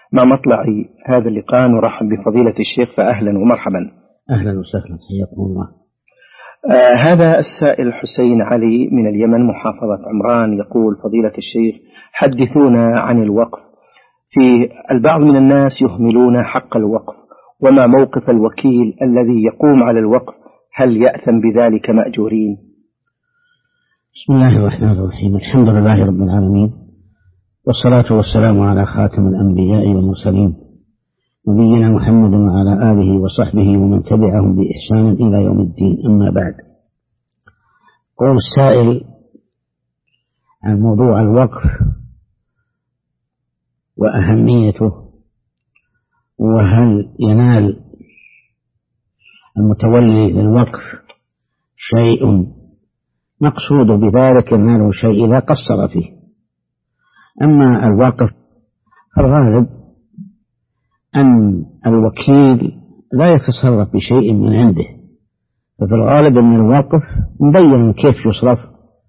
مع مطلع هذا اللقاء نرحب بفضيلة الشيخ، فأهلا ومرحبا. أهلا وسهلا، حياكم الله. هذا السائل حسين علي من اليمن محافظة عمران يقول: فضيلة الشيخ، حدثونا عن الوقف. في البعض من الناس يهملون حق الوقف، وما موقف الوكيل الذي يقوم على الوقف؟ هل يأثم بذلك مأجورين؟ بسم الله الرحمن الرحيم، الحمد لله رب العالمين، والصلاة والسلام على خاتم الأنبياء والمرسلين نبينا محمد وعلى آله وصحبه ومن تبعهم بإحسان إلى يوم الدين. أما بعد، قول السائل عن موضوع الوقف وأهميته، وهل ينال المتولي للوقف شيء مقصود بذلك يناله شيء إذا قصر فيه. أما الوقف فالغالب أن الوكيل لا يتصرف بشيء من عنده، ففي الغالب أن الوقف مبين كيف يصرف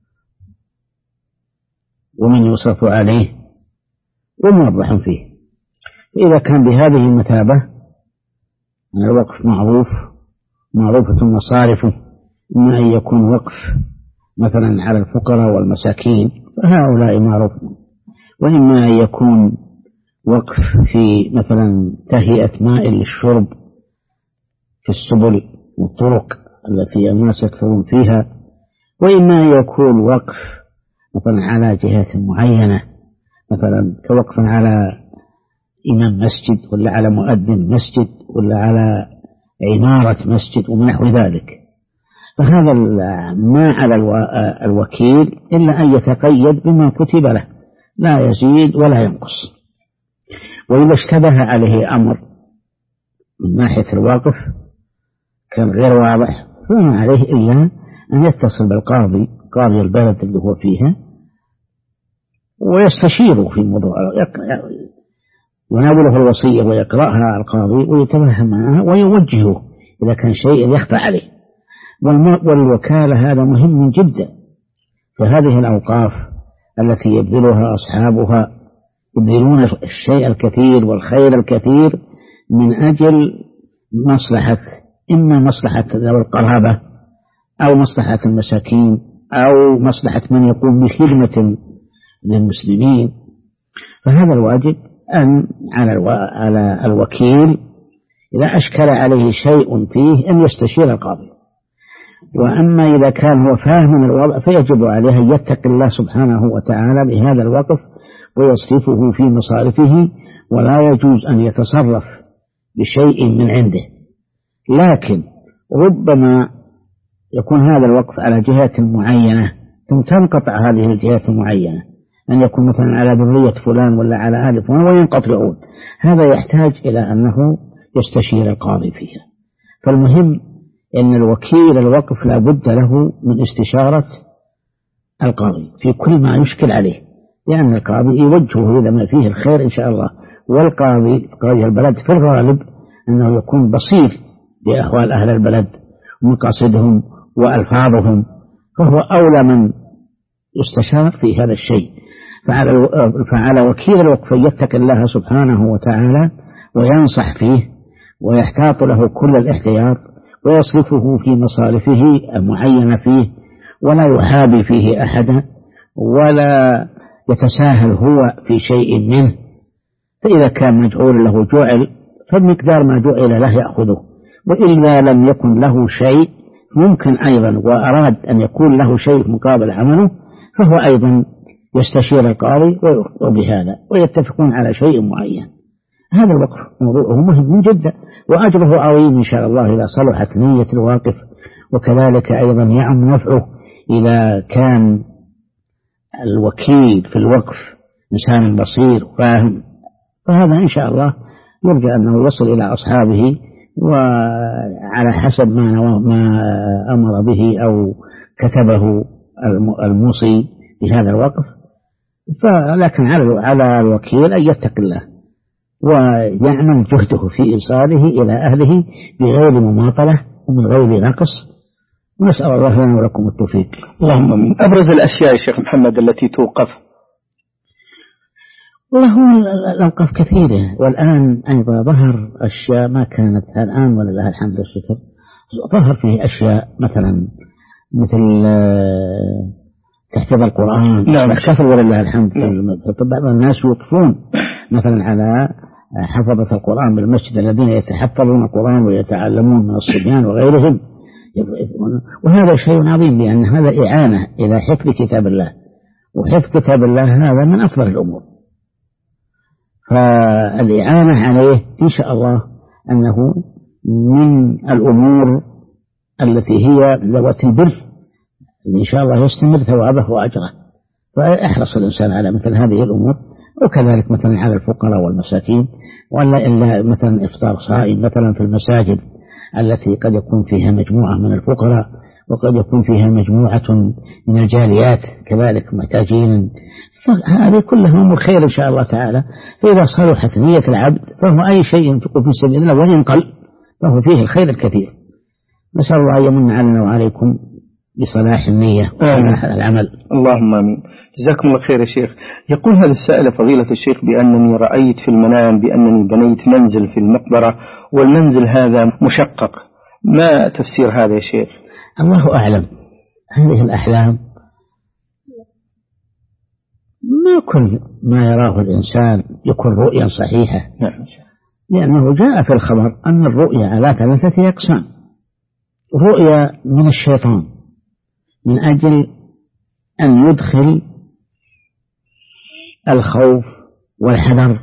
ومن يصرف عليه وموضح فيه. إذا كان بهذه المثابة أن الوقف معروفة مصارفه، إما أن يكون وقف مثلا على الفقراء والمساكين فهؤلاء معروفون، وإما أن يكون وقف في مثلا تهيئة ماء للشرب في السبل والطرق التي الناس يكثرون فيها، وإما أن يكون وقف مثلا على جهات معينة، مثلا كوقف على إمام مسجد ولا على مؤذن مسجد ولا على عمارة مسجد ونحو ذلك. فهذا ما على الوكيل إلا أن يتقيد بما كتب له، لا يزيد ولا ينقص. وإذا اشتبه عليه أمر من ناحية الواقف كان غير واضح فما عليه إلا أن يتصل بالقاضي، قاضي البلد اللي هو فيها، ويستشيره في الموضوع، يناوله الوصية ويقرأها القاضي ويتفهم معها ويوجهه إذا كان شيء يخفى عليه. والوكالة هذا مهم جدا، فهذه الأوقاف التي يبذلها أصحابها يبذلون الشيء الكثير والخير الكثير من أجل مصلحة، إما مصلحة ذوي القرابة أو مصلحة المساكين أو مصلحة من يقوم بخدمة للمسلمين. فهذا الواجب أن على الوكيل إذا أشكل عليه شيء فيه أن يستشير القاضي. وأما إذا كان هو فاهم الوضع فيجب عليه أن يتقي الله سبحانه وتعالى بهذا الوقف ويصرفه في مصارفه، ولا يجوز أن يتصرف بشيء من عنده. لكن ربما يكون هذا الوقف على جهات معينة ثم تنقطع هذه الجهات المعينة، أن يكون مثلا على ذرية فلان ولا على آل فلان وينقطعون، هذا يحتاج إلى أنه يستشير القاضي فيها. فالمهم أن الوكيل الوقف لا بد له من استشارة القاضي في كل ما يشكل عليه، لأن القاضي يوجهه إلى ما فيه الخير إن شاء الله. والقاضي قاضي البلد في الغالب أنه يكون بصير بأحوال أهل البلد ومقاصدهم وألفاظهم، فهو أولى من يستشار في هذا الشيء. فعلى وكيل الوقف يتقي الله سبحانه وتعالى وينصح فيه ويحتاط له كل الاحتياط ويصرفه في مصارفه المعينة فيه، ولا يحابي فيه أحدا ولا يتساهل هو في شيء منه. فإذا كان مجعول له جعل فبمقدار ما جعل له يأخذه، وإلا لم يكن له شيء ممكن أيضا وأراد أن يكون له شيء مقابل عمله فهو أيضا يستشير القاضي ويخطئ بهذا ويتفقون على شيء معين. هذا الوقف موضوعه مهم جدا وأجره عظيم إن شاء الله إذا صلحت نية الواقف، وكذلك أيضا يعم نفعه إذا كان الوكيل في الوقف إنسان بصير وفاهم. فهذا إن شاء الله يرجى أنه يصل إلى أصحابه وعلى حسب ما أمر به أو كتبه الموصي بهذا الوقف. لكن على الوكيل أن يتقي الله ويعمل جهده في إيصاله إلى أهله بغير مماطلة ومن غير نقص، ونسأل الله لنا ولكم التوفيق. اللهم من أبرز الأشياء يا شيخ محمد التي توقف والله هو الأوقاف كثيرة، والآن أيضا ظهر أشياء ما كانت الآن ولله الحمد والشكر. ظهر فيه أشياء مثلا مثل تحفيظ القرآن. نعم. كثر ولله الحمد. بعض الناس يوقفون مثلا على حفظة القرآن بالمسجد الذين يتحفظون القرآن ويتعلمون من الصبيان وغيرهم، وهذا شيء عظيم، لأن هذا إعانة إلى حفظ كتاب الله، وحفظ كتاب الله هذا من أفضل الأمور. فالإعانة عليه إن شاء الله أنه من الأمور التي هي ذوات البر، إن شاء الله يستمر ثوابه وأجره. فأحرص الإنسان على مثل هذه الأمور، وكذلك مثلا على الفقراء والمساكين، ولا إلا مثلا إفطار صائم مثلا في المساجد التي قد يكون فيها مجموعة من الفقراء، وقد يكون فيها مجموعة من الجاليات كذلك محتاجين. فهذه كلها أمور خير إن شاء الله تعالى. فإذا صلحت نية العبد فهو أي شيء ينفق في سبيل الله وإن قل فهو فيه الخير الكثير. نسأل الله أن يمن علينا وعليكم بصلاح النية وصلاح العمل. اللهم آمين. جزاكم الله خير يا شيخ. يقول هذا السائل فضيلة الشيخ بأنني رأيت في المنام بأنني بنيت منزل في المقبرة، والمنزل هذا مشقق، ما تفسير هذا يا شيخ؟ الله أعلم. هذه الأحلام ما كل ما يراه الإنسان يكون رؤيا صحيحة. نعم. لأنه جاء في الخبر أن الرؤيا على 3 أقسام. رؤيا من الشيطان من أجل أن يدخل الخوف والحذر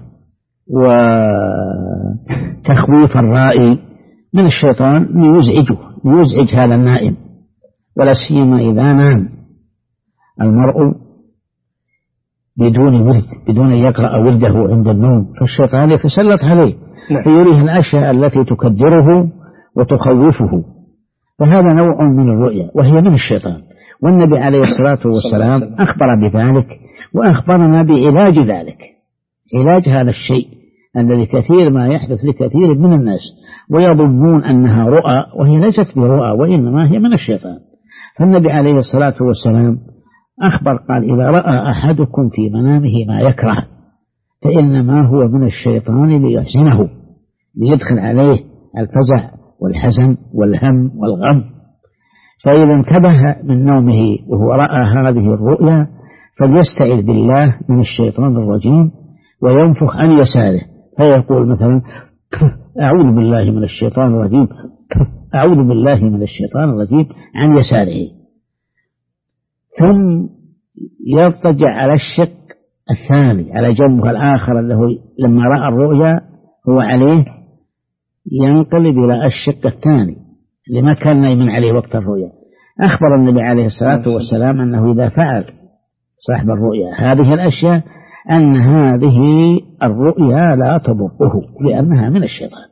وتخويف الرائي من الشيطان ليزعج هذا النائم، ولا سيما إذا نام المرء بدون ورد، بدون أن يقرأ ورده عند النوم، فالشيطان يتسلط عليه فيريه الأشياء التي تكدره وتخوفه. فهذا نوع من الرؤيا وهي من الشيطان، والنبي عليه الصلاة والسلام أخبر بذلك، وأخبرنا بعلاج ذلك، علاج هذا الشيء الذي كثير ما يحدث لكثير من الناس ويظنون أنها رؤى، وهي ليست برؤى وإنما هي من الشيطان. فالنبي عليه الصلاة والسلام أخبر قال: إذا رأى أحدكم في منامه ما يكره فإنما هو من الشيطان ليحزنه، ليدخل عليه الفزع والحزن والهم والغم. فإذا انتبه من نومه وهو رأى هذه الرؤيا فليستعذ بالله من الشيطان الرجيم وينفخ عن يساره، فيقول مثلا: أعوذ بالله من الشيطان الرجيم، أعوذ بالله من الشيطان الرجيم عن يساره، ثم يضطجع على الشق الثاني على جنبه الآخر اللي لما رأى الرؤيا هو عليه، ينقلب إلى الشق الثاني لما كان نايما عليه وقت الرؤيا. أخبر النبي عليه الصلاة والسلام أنه إذا فعل صاحب الرؤيا هذه الأشياء أن هذه الرؤيا لا تضره لأنها من الشيطان.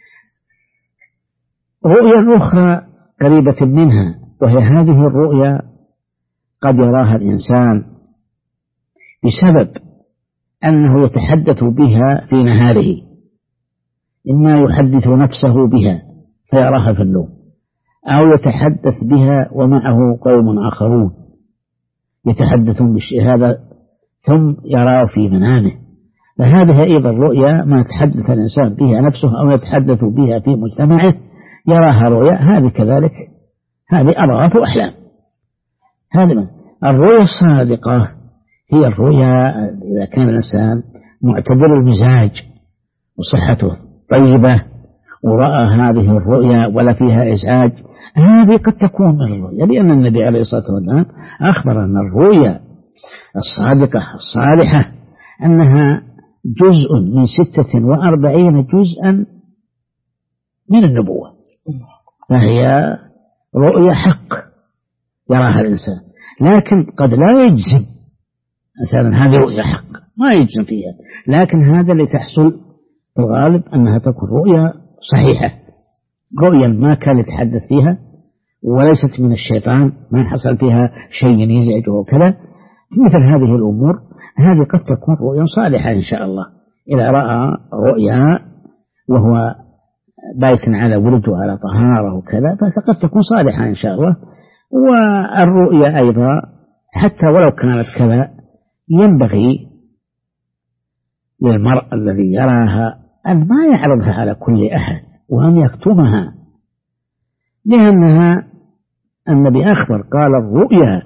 رؤيا أخرى قريبة منها، وهي هذه الرؤيا قد يراها الإنسان بسبب أنه يتحدث بها في نهاره، إما يحدث نفسه بها فيراها في النوم، أو يتحدث بها ومعه قوم آخرون يتحدثون بالشيء هذا ثم يراه في منامه. فهذه أيضا الرؤيا ما يتحدث الإنسان بها نفسه أو يتحدث بها في مجتمعه يراها رؤيا، هذه كذلك، هذه أضغاث أحلام. هذه الرؤيا الصادقة هي الرؤيا إذا كان الإنسان معتدل المزاج وصحته طيبة ورأى هذه الرؤيا ولا فيها إزعاج، هذه قد تكون من الرؤيا، لأن النبي عليه الصلاة والسلام أخبر أن الرؤيا الصادقة الصالحة أنها جزء من 46 جزءا من النبوة، فهي رؤيا حق يراها الإنسان، لكن قد لا يجزم مثلا هذه رؤيا حق، ما يجزم فيها، لكن هذا اللي تحصل في الغالب أنها تكون رؤيا صحيحة، رؤيا ما كان يتحدث فيها وليست من الشيطان، ما حصل فيها شيء يزعجه وكذا. مثل هذه الأمور هذه قد تكون رؤيا صالحة إن شاء الله. إذا رأى رؤيا وهو بايت على ورد وعلى طهارة وكذا فقد تكون صالحة إن شاء الله. والرؤيا أيضا حتى ولو كانت كذا ينبغي للمرء الذي يراها أن ما يعرضها على كل أحد وأن يكتمها، لأنها النبي أخبر قال الرؤيا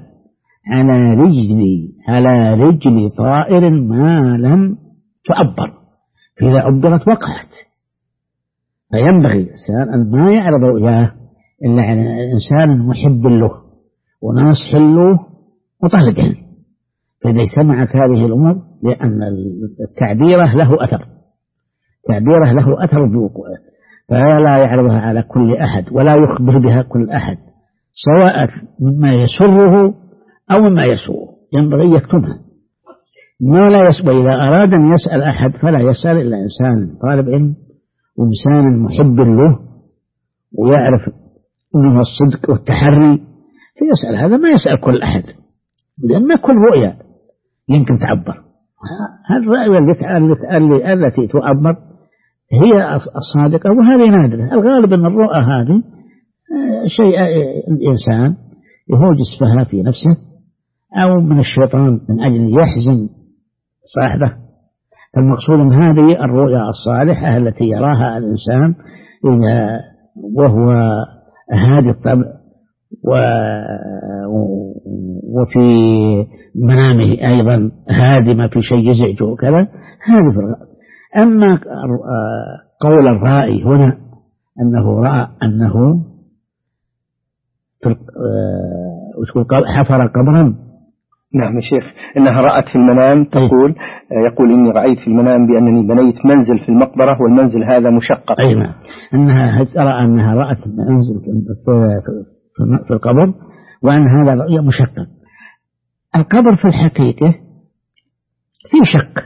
على رجل طائر ما لم تعبر، فإذا عبرت وقعت. فينبغي الإنسان أن ما يعرض رؤياه إلا على إنسان محب له وناصح له وطالب علم. فإذا اجتمعت هذه الأمور، لأن التعبير له أثر بوقوعه، فلا يعرضها على كل أحد ولا يخبر بها كل أحد، سواء مما يسره أو مما يسوءه، ينبغي يكتمها. ما لا يسوء. وإذا أراد أن يسأل أحد فلا يسأل إلا إنسان طالب علم وإنسان محب له ويعرف أنه الصدق والتحري، فيسأل هذا، ما يسأل كل أحد، لأن كل رؤية يمكن تعبر. هذه الرؤية التي تعبر هي الصادقة، وهذه نادرة. الغالب أن الرؤى هذه شيء الإنسان يهوجس بها في نفسه أو من الشيطان من أجل يحزن صاحبه. فالمقصود من هذه الرؤيا الصالحة التي يراها الإنسان وهو هادي الطبع وفي منامه أيضا هادي، ما في شيء يزعجه وكذا، هذه في الغالب. أما قول الرائي هنا أنه رأى أنه حفر قبرا. نعم يا شيخ، إنها رأت في المنام يقول إني رأيت في المنام بأنني بنيت منزل في المقبرة والمنزل هذا مشقق. أيوة، أنها رأت منزل في القبر، وأن هذا رؤيا مشقق. القبر في الحقيقة في شك.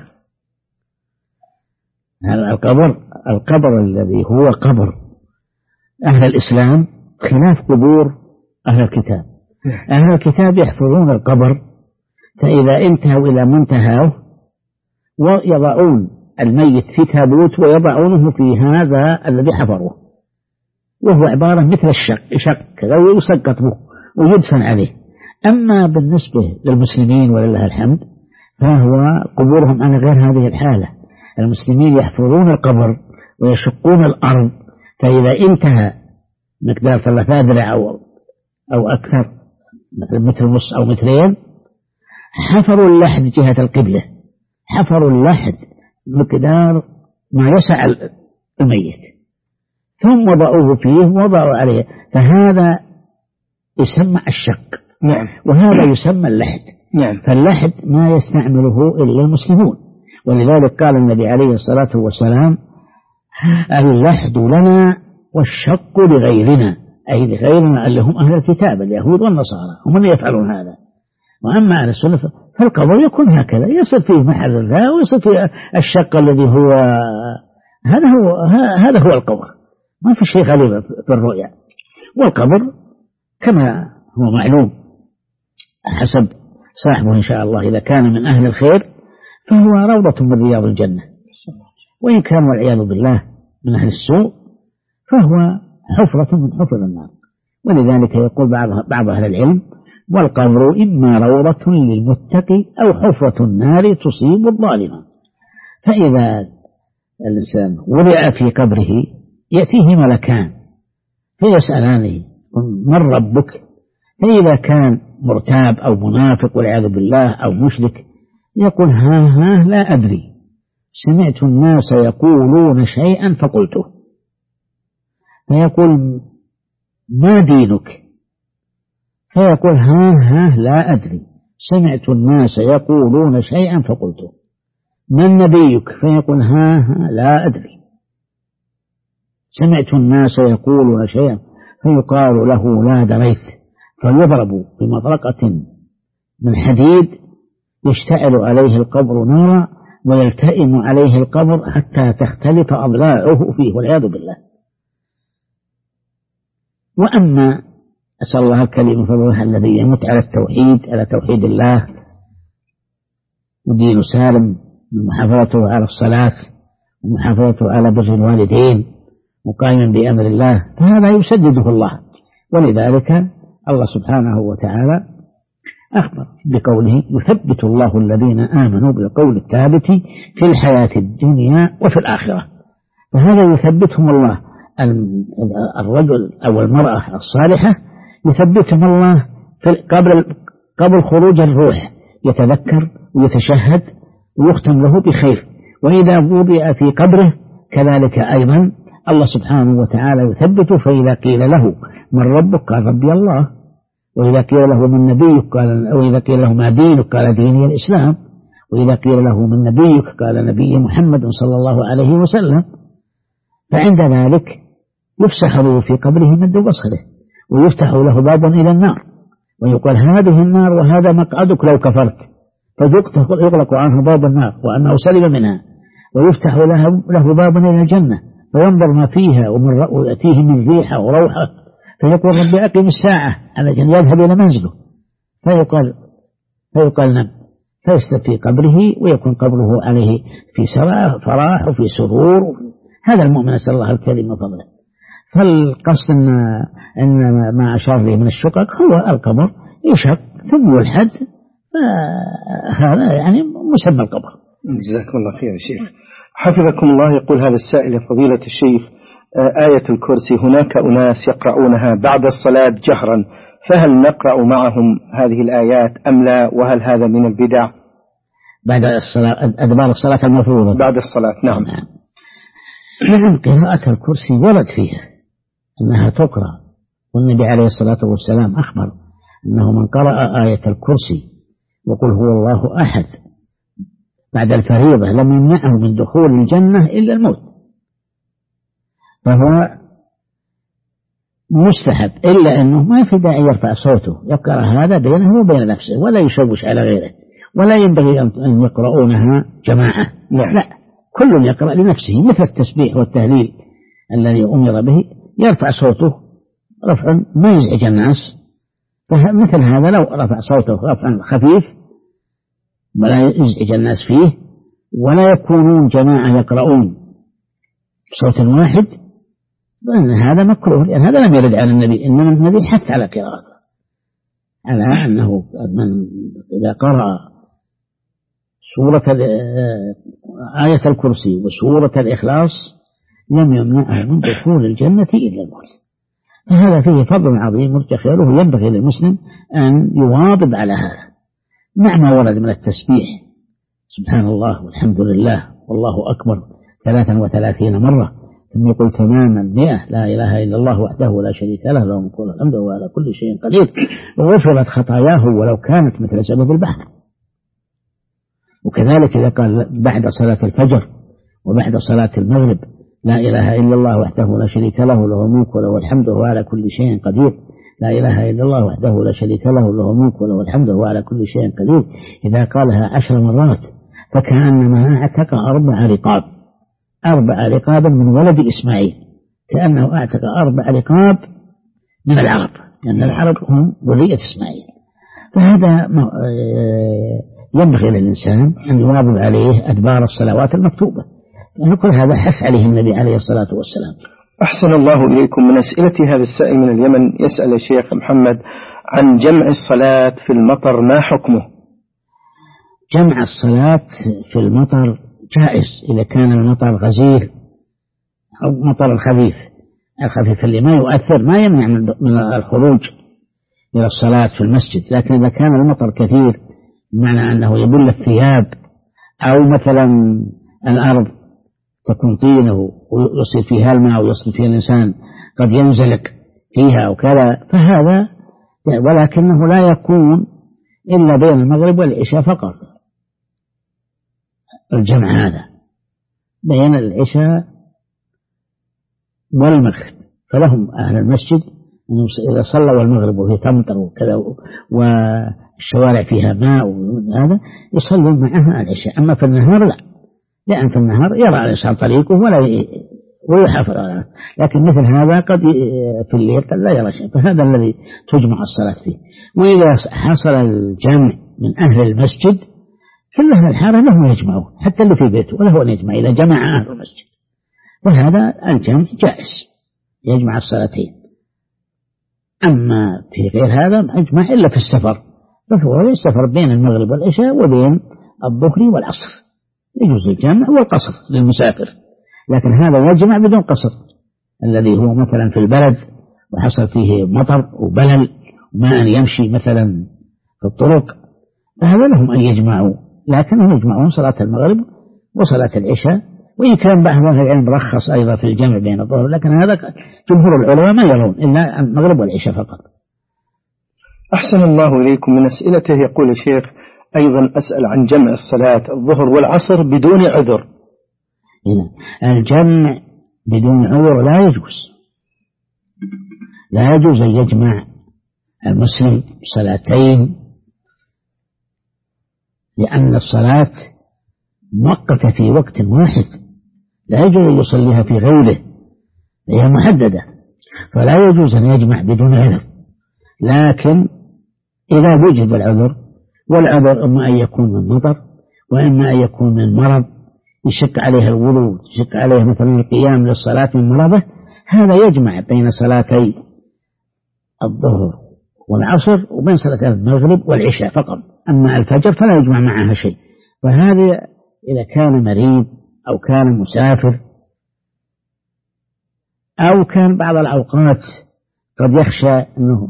القبر الذي هو قبر أهل الإسلام خلاف قبور أهل الكتاب. أهل الكتاب يحفرون القبر، فإذا انتهوا إلى منتهاه ويضعون الميت في تابوت ويضعونه في هذا الذي حفروه، وهو عبارة مثل الشق لو يسقط به ويدفن عليه. أما بالنسبة للمسلمين ولله الحمد فهو قبورهم على غير هذه الحالة. المسلمين يحفرون القبر ويشقون الأرض، فإذا انتهى مقدار 3 ذراع أو أكثر، متر ونص أو مترين، حفروا اللحد جهة القبلة، حفروا اللحد مقدار ما يسع الميت، ثم وضعوه فيه ووضعوا عليه، فهذا يسمى الشق. نعم. وهذا يسمى اللحد. نعم. فاللحد ما يستعمله إلا المسلمون، ولذلك قال النبي عليه الصلاة والسلام اللحد لنا والشق لغيرنا، أي لغيرنا اللي هم أهل الكتاب اليهود والنصارى، هم اللي يفعلون هذا. وأما أهل السنة فالقبر يكون هكذا، يصير فيه محل الذا ويصير فيه الشق الذي هو هذا هو القبر، ما في شيء غريب في الرؤيا. والقبر كما هو معلوم حسب صاحبه إن شاء الله، إذا كان من أهل الخير فهو روضة من رياض الجنة، وإن كان والعياذ بالله من أهل السوء فهو حفرة من حفر النار. ولذلك يقول بعض أهل العلم والقبر إما روضة للمتقي أو حفرة النار تصيب الظالمة. فإذا الإنسان وضع في قبره يأتيه ملكان فيسألانه من ربك، فإذا كان مرتاب أو منافق والعياذ بالله أو مشرك يقول ها لا أدري، سمعت الناس يقولون شيئا فقلته. فيقول ما دينك؟ فيقول ها لا أدري، سمعت الناس يقولون شيئا فقلته. من نبيك؟ فيقول ها لا أدري، سمعت الناس يقولون شيئا، فيقال له لا دريت، فيضرب بمطرقة من حديد يشتعل عليه القبر نارا ويلتئم عليه القبر حتى تختلف أضلاعه فيه والعياذ بالله. وأما أسأل الله الكريم فضلها الذي يموت على التوحيد، على توحيد الله ودين سالم، ومحافظته على الصلاة ومحافظته على بر الوالدين وقائما بأمر الله، فهذا يسدده الله. ولذلك الله سبحانه وتعالى أخبر بقوله يثبت الله الذين آمنوا بالقول الثابت في الحياة الدنيا وفي الآخرة. فهذا يثبتهم الله، الرجل أو المرأة الصالحة يثبتهم الله قبل خروج الروح، يتذكر ويتشهد ويختم له بخير. وإذا وضع في قبره كذلك أيضا الله سبحانه وتعالى يثبته، فإذا قيل له من ربك قال ربي الله، وإذا قيل له من نبيك قال، وإذا قيل له ما دينك قال ديني الإسلام، وإذا قيل له من نبيك قال نبي محمد صلى الله عليه وسلم. فعند ذلك يفسح له في قبره مد بصره، ويفتح له باب إلى النار، ويقال هذه النار وهذا مقعدك لو كفرت، فيغلق عنه باب النار وأنه سلم منها، ويفتح له باب إلى الجنة فينظر ما فيها ويأتيه من ريحة وروحة، فيقول ربي أقم الساعة على جن يذهب إلى منزله، فيقال نم، فيستر في قبره ويكون قبره عليه في فراح وفي سرور. هذا المؤمن نسأل الله الكريم وفضله. فالقصد أن ما أشار له من الشقق هو القبر يشق ثم يلحد، فهذا يعني مسمى القبر. جزاكم الله خير يا شيخ، حفظكم الله. يقول هذا السائل فضيلة الشيخ، آية الكرسي هناك أناس يقرؤونها بعد الصلاة جهرا، فهل نقرأ معهم هذه الآيات أم لا؟ وهل هذا من البدع؟ بعد الصلاة، أدبار الصلاة المفروضة بعد الصلاة. نعم. نعم، قراءة الكرسي ورد فيها أنها تقرأ، والنبي عليه الصلاة والسلام أخبر أنه من قرأ آية الكرسي وقل هو الله أحد بعد الفريضة لم يمنعه من دخول الجنة إلا الموت، فهو مستحب، إلا أنه ما في داعي يرفع صوته، يقرأ هذا بينه وبين نفسه ولا يشوش على غيره، ولا ينبغي أن يقرؤونها جماعة. لا، كل يقرأ لنفسه، مثل التسبيح والتهليل الذي أمر به يرفع صوته رفعا ما يزعج الناس، فمثل هذا لو رفع صوته رفعا خفيف ولا يزعج الناس فيه، ولا يكونون جماعة يقرؤون بصوت واحد، فإن هذا مكروه، لأن هذا لم يرد عن النبي، إنما النبي حث على قراءته، على أنه من إذا قرأ سورة آية الكرسي وسورة الإخلاص لم يمنعه من دخول الجنة إلا الموت. فهذا فيه فضل عظيم مرتفع، ينبغي للمسلم أن يواظب على هذا مع ما ورد من التسبيح، سبحان الله والحمد لله والله أكبر 33 مرة، ثم يقول تماما 100 لا إله إلا الله وحده لا شريك له له الملك وله الحمد وهو على كل شيء قدير، وغفرت خطاياه ولو كانت مثل زبد البحر. وكذلك إذا قال بعد صلاة الفجر وبعد صلاة المغرب لا إله إلا الله وحده لا شريك له له الملك وله الحمد وهو على كل شيء قدير، لا إله إلا الله وحده لا شريك له له الملك وله الحمد وهو على كل شيء قدير، إذا قالها 10 مرات فكأنما اعتق 4 رقاب من ولد إسماعيل، كأنه اعتق 4 رقاب من العرب، لأن العرب هم ذرية إسماعيل. فهذا ينبغي للإنسان أن يواظب عليه أدبار الصلوات المكتوبة، ونقول هذا حث عليه النبي عليه الصلاة والسلام. أحسن الله إليكم. من أسئلة هذا السائل من اليمن يسأل الشيخ محمد عن جمع الصلاة في المطر، ما حكمه؟ جمع الصلاة في المطر جائز إذا كان المطر غزير أو مطر الخفيف اللي ما يؤثر، ما يمنع من الخروج إلى الصلاة في المسجد. لكن إذا كان المطر كثير بمعنى أنه يبل الثياب، أو مثلا الأرض تكون طينة ويصير فيها الماء ويصير فيها الإنسان قد ينزلق فيها وكذا، فهذا ولكنه لا يكون إلا بين المغرب والعشاء فقط. الجمع هذا بين العشاء والمغرب، فلهم أهل المسجد إذا صلوا المغرب وهي تمطر وكذا والشوارع فيها ماء وهذا يصلون معها العشاء. أما في النهار لا، لأن في النهار يرى الإنسان طريقه ويحافظ على، لكن مثل هذا قد في الليل قد لا يرى شيء، فهذا الذي تجمع الصلاة فيه. وإذا حصل الجمع من أهل المسجد كل أهل الحارة لهم يجمعون، حتى اللي في بيته وله أن يجمع إذا جمع أهل المسجد، وهذا الجمع جائز يجمع الصلاتين. أما في غير هذا ما يجمع إلا في السفر، فهو يستفرق بين المغرب والعشاء وبين الظهر والعصر، يجوز الجمع والقصر للمسافر، لكن هذا يجمع بدون قصر. الذي هو مثلا في البلد وحصل فيه مطر وبلل وما أن يمشي مثلا في الطرق، فهذا لهم أن يجمعوا، لكنهم يجمعون صلاة المغرب وصلاة العشاء. وإن كان بعض أهل العلم رخص أيضا في الجمع بين الظهر، لكن هذا جمهور العلماء ما يرون إلا المغرب والعشاء فقط. أحسن الله إليكم. من أسئلته يقول الشيخ أيضا أسأل عن جمع الصلاة الظهر والعصر بدون عذر. الجمع بدون عذر لا يجوز، لا يجوز أن يجمع المسلم صلاتين، لأن الصلاة مؤقتة في وقت واحد، لا يجوز أن يصليها في غيره، هي محددة، فلا يجوز أن يجمع بدون عذر. لكن إذا وجد العذر، والعذر إما أن يكون من مطر وإما أن يكون من مرض يشك عليه الوضوء، يشك عليه مثلا القيام للصلاة من مرضه، هذا يجمع بين صلاتي الظهر والعصر وبين صلاة المغرب والعشاء فقط، أما الفجر فلا يجمع معها شيء. وهذا إذا كان مريض أو كان مسافر أو كان بعض الأوقات قد يخشى أنه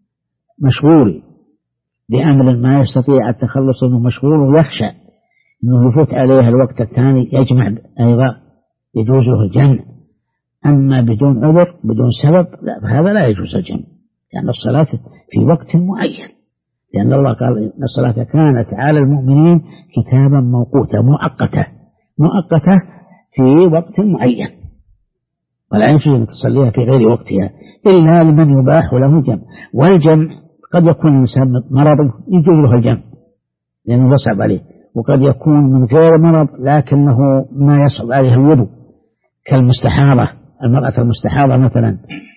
مشغول بأمر ما يستطيع التخلص منه، مشغول ويخشى أنه يفوت عليه الوقت الثاني، يجمع أيضا يجوز له الجمع. أما بدون عذر بدون سبب هذا لا يجوز الجمع، لأن الصلاة في وقت معين، لأن الله قال إن الصلاة كانت على المؤمنين كتابا موقوتا، مؤقتة في وقت معين، ولا يجوز أن تصليها في غير وقتها إلا لمن يباح له الجمع. والجمع قد يكون الإنسان مرض يجوز له الجمع لأنه يصعب عليه، وقد يكون من غير مرض لكنه ما يصعب عليه الوضوء، كالمستحاضة، المرأة المستحاضة مثلا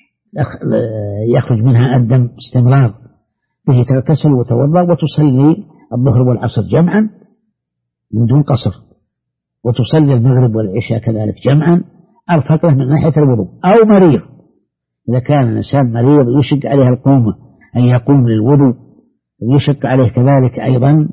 يخرج منها الدم استمرار، به تغتسل وتوضأ وتصلي الظهر والعصر جمعا من دون قصر، وتصلي المغرب والعشاء كذلك جمعا، أرفق له من ناحية الوضوء. أو مريض، إذا كان الإنسان مريض يشق عليه القومة أن يقوم للوضوء، ويشق عليه كذلك أيضا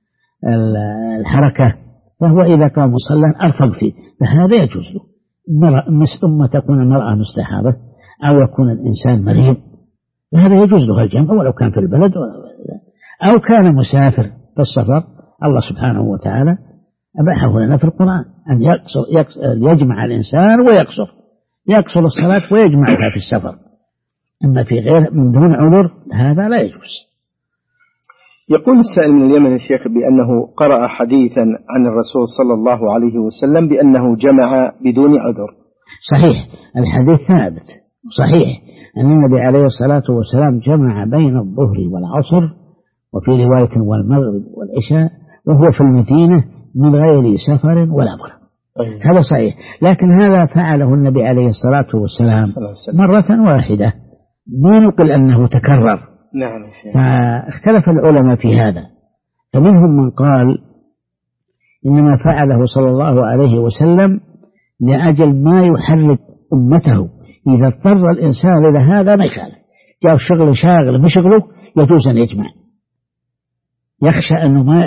الحركة، فهو إذا كان مصلى أرفق فيه، فهذا يجوز له. ثم تكون المرأة مستحاضة أو يكون الإنسان مريض، فهذا يجوز له الجمع ولو كان في البلد أو كان مسافر في السفر. الله سبحانه وتعالى أباحه لنا في القرآن أن يجمع الإنسان يقصر الصلاة ويجمعها في السفر، أما في غير من دون عذر هذا لا يجوز. يقول السائل من اليمن الشيخ بأنه قرأ حديثا عن الرسول صلى الله عليه وسلم بأنه جمع بدون عذر. صحيح، الحديث ثابت صحيح أن النبي عليه الصلاة والسلام جمع بين الظهر والعصر، وفي رواية والمغرب والعشاء، وهو في المدينة من غير سفر ولا مرض. هذا صحيح، لكن هذا فعله النبي عليه الصلاة والسلام مرة واحدة، ما نقل أنه تكرر. نعم. فاختلف العلماء في هذا، فمنهم من قال إنما فعله صلى الله عليه وسلم لأجل ما يحرك أمته، إذا اضطر الإنسان إلى هذا ما يخالف، جاء شغل شاغل مشغله يجوز أن يجمع، يخشى أنه ما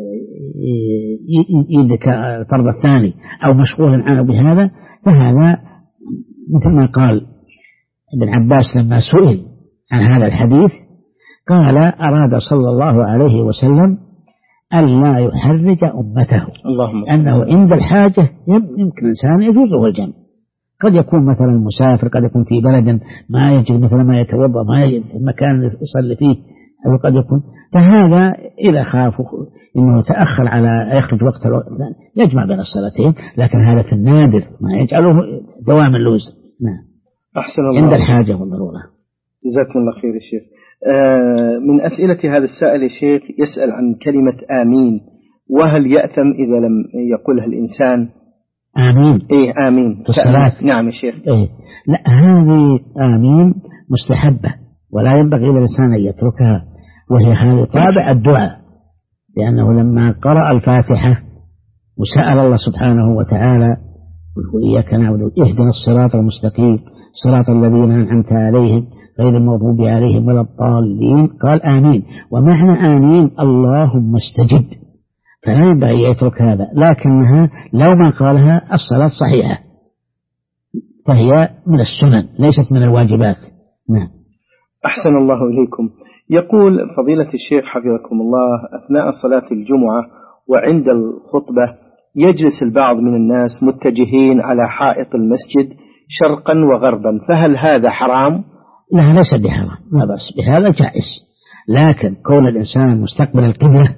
يدك الفرض الثاني أو مشغول عنه بهذا. فهذا مثل ما قال ابن عباس لما سئل عن هذا الحديث قال أراد صلى الله عليه وسلم ألا يحرج أمته، أنه عند الحاجة يمكن الإنسان يجوز له الجمع، قد يكون مثلا مسافر، قد يكون في بلد ما يجد مثلا ما يتوضأ، ما يجد مكان يصلي فيه، أو قد يكون، فهذا إذا خافوا إنه تأخر على يخرج وقت يجمع بين الصلاتين، لكن هذا في النادر ما يجعله دوام اللوز. نعم. أحسن الله عند الحاجة والضرورة. جزاكم الله خير الشيخ. من أسئلة هذا السائل الشيخ يسأل عن كلمة آمين، وهل يأثم إذا لم يقولها الإنسان؟ آمين. إيه آمين في الصلاة. نعم الشيخ. إيه. لا، هذه آمين مستحبة ولا ينبغي للإنسان أن يتركها، وهي هذه طابع الدعاء، لأنه لما قرأ الفاتحة وسأل الله سبحانه وتعالى قل إياك نعبد اهدنا الصراط المستقيم صراط الذين أنعمت عليهم غير المغضوب عليهم ولا الضالين قال آمين، ومعنى آمين اللهم استجب، فلا ينبغي يترك هذا، لكنها لو ما قالها الصلاة صحيحة، فهي من السنن ليست من الواجبات. نعم. أحسن الله إليكم. يقول فضيلة الشيخ حفظكم الله: أثناء صلاة الجمعة وعند الخطبة يجلس البعض من الناس متجهين على حائط المسجد شرقا وغربا، فهل هذا حرام؟ لا، ليس بحرام، لا بأس بهذا، جائز، لكن كون الإنسان مستقبل القبلة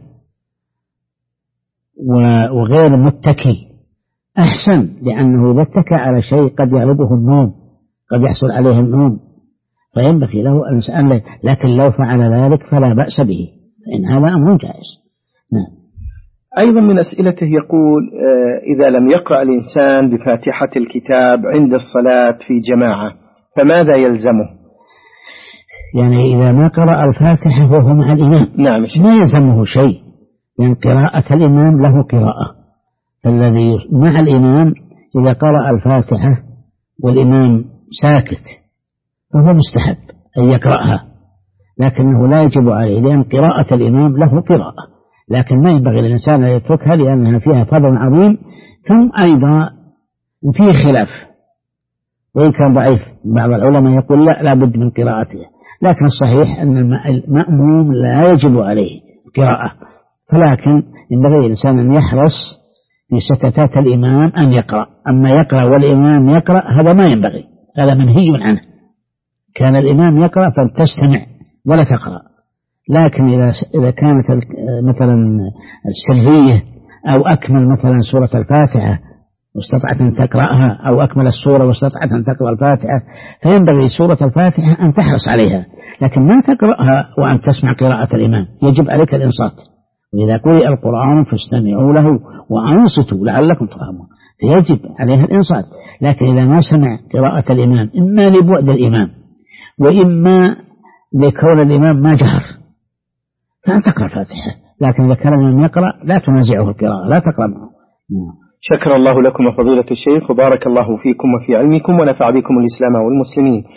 وغير متكي أحسن، لأنه إذا اتكى على شيء قد يغلبه النوم، قد يحصل عليه النوم، فينبغي له أن يسأل، لكن لو فعل ذلك فلا بأس به، فإن هذا أمر جائز. نعم. أيضا من أسئلته يقول: إذا لم يقرأ الإنسان بفاتحة الكتاب عند الصلاة في جماعة فماذا يلزمه؟ يعني إذا ما قرأ الفاتحة وهو مع الإمام، نعم، ما يلزمه شيء، لأن قراءة الإمام له قراءة، الذي مع الإمام إذا قرأ الفاتحة والإمام ساكت فهو مستحب أن يقرأها، لكنه لا يجب عليه، لأن قراءة الإمام له قراءة، لكن ما ينبغي للإنسان أن يتركها لأنها فيها فضل عظيم. ثم أيضا فيه خلاف، وإن كان ضعيف بعض العلماء يقول لا بد من قراءتها، لكن الصحيح أن المأموم لا يجب عليه قراءة، فلكن ينبغي الإنسان أن يحرص في سكتات الإمام أن يقرأ، أما يقرأ والإمام يقرأ هذا ما ينبغي، هذا منهي عنه. كان الإمام يقرأ فلتستمع ولا تقرأ، لكن إذا كانت مثلا السرية أو أكمل مثلا سورة الفاتحة واستطعت أن تقرأها، أو أكمل السورة واستطعت أن تقرأ الفاتحة، فينبغي سورة الفاتحة أن تحرص عليها، لكن ما تقرأها وأن تسمع قراءة الإمام، يجب عليك الإنصات، وإذا قرئ القرآن فاستمعوا له وأنصتوا لعلكم ترحمون، فيجب عليها الإنصات. لكن إذا ما سمع قراءة الإمام إما لبعد الإمام وإما لكون الإمام ما جهر فأن تقرأ الفاتحة، لكن إذا كان الإمام يقرأ لا تنازعه القراءة، لا تقرأ معه. شكر الله لكم فضيلة الشيخ، وبارك الله فيكم وفي علمكم، ونفع بكم الإسلام والمسلمين.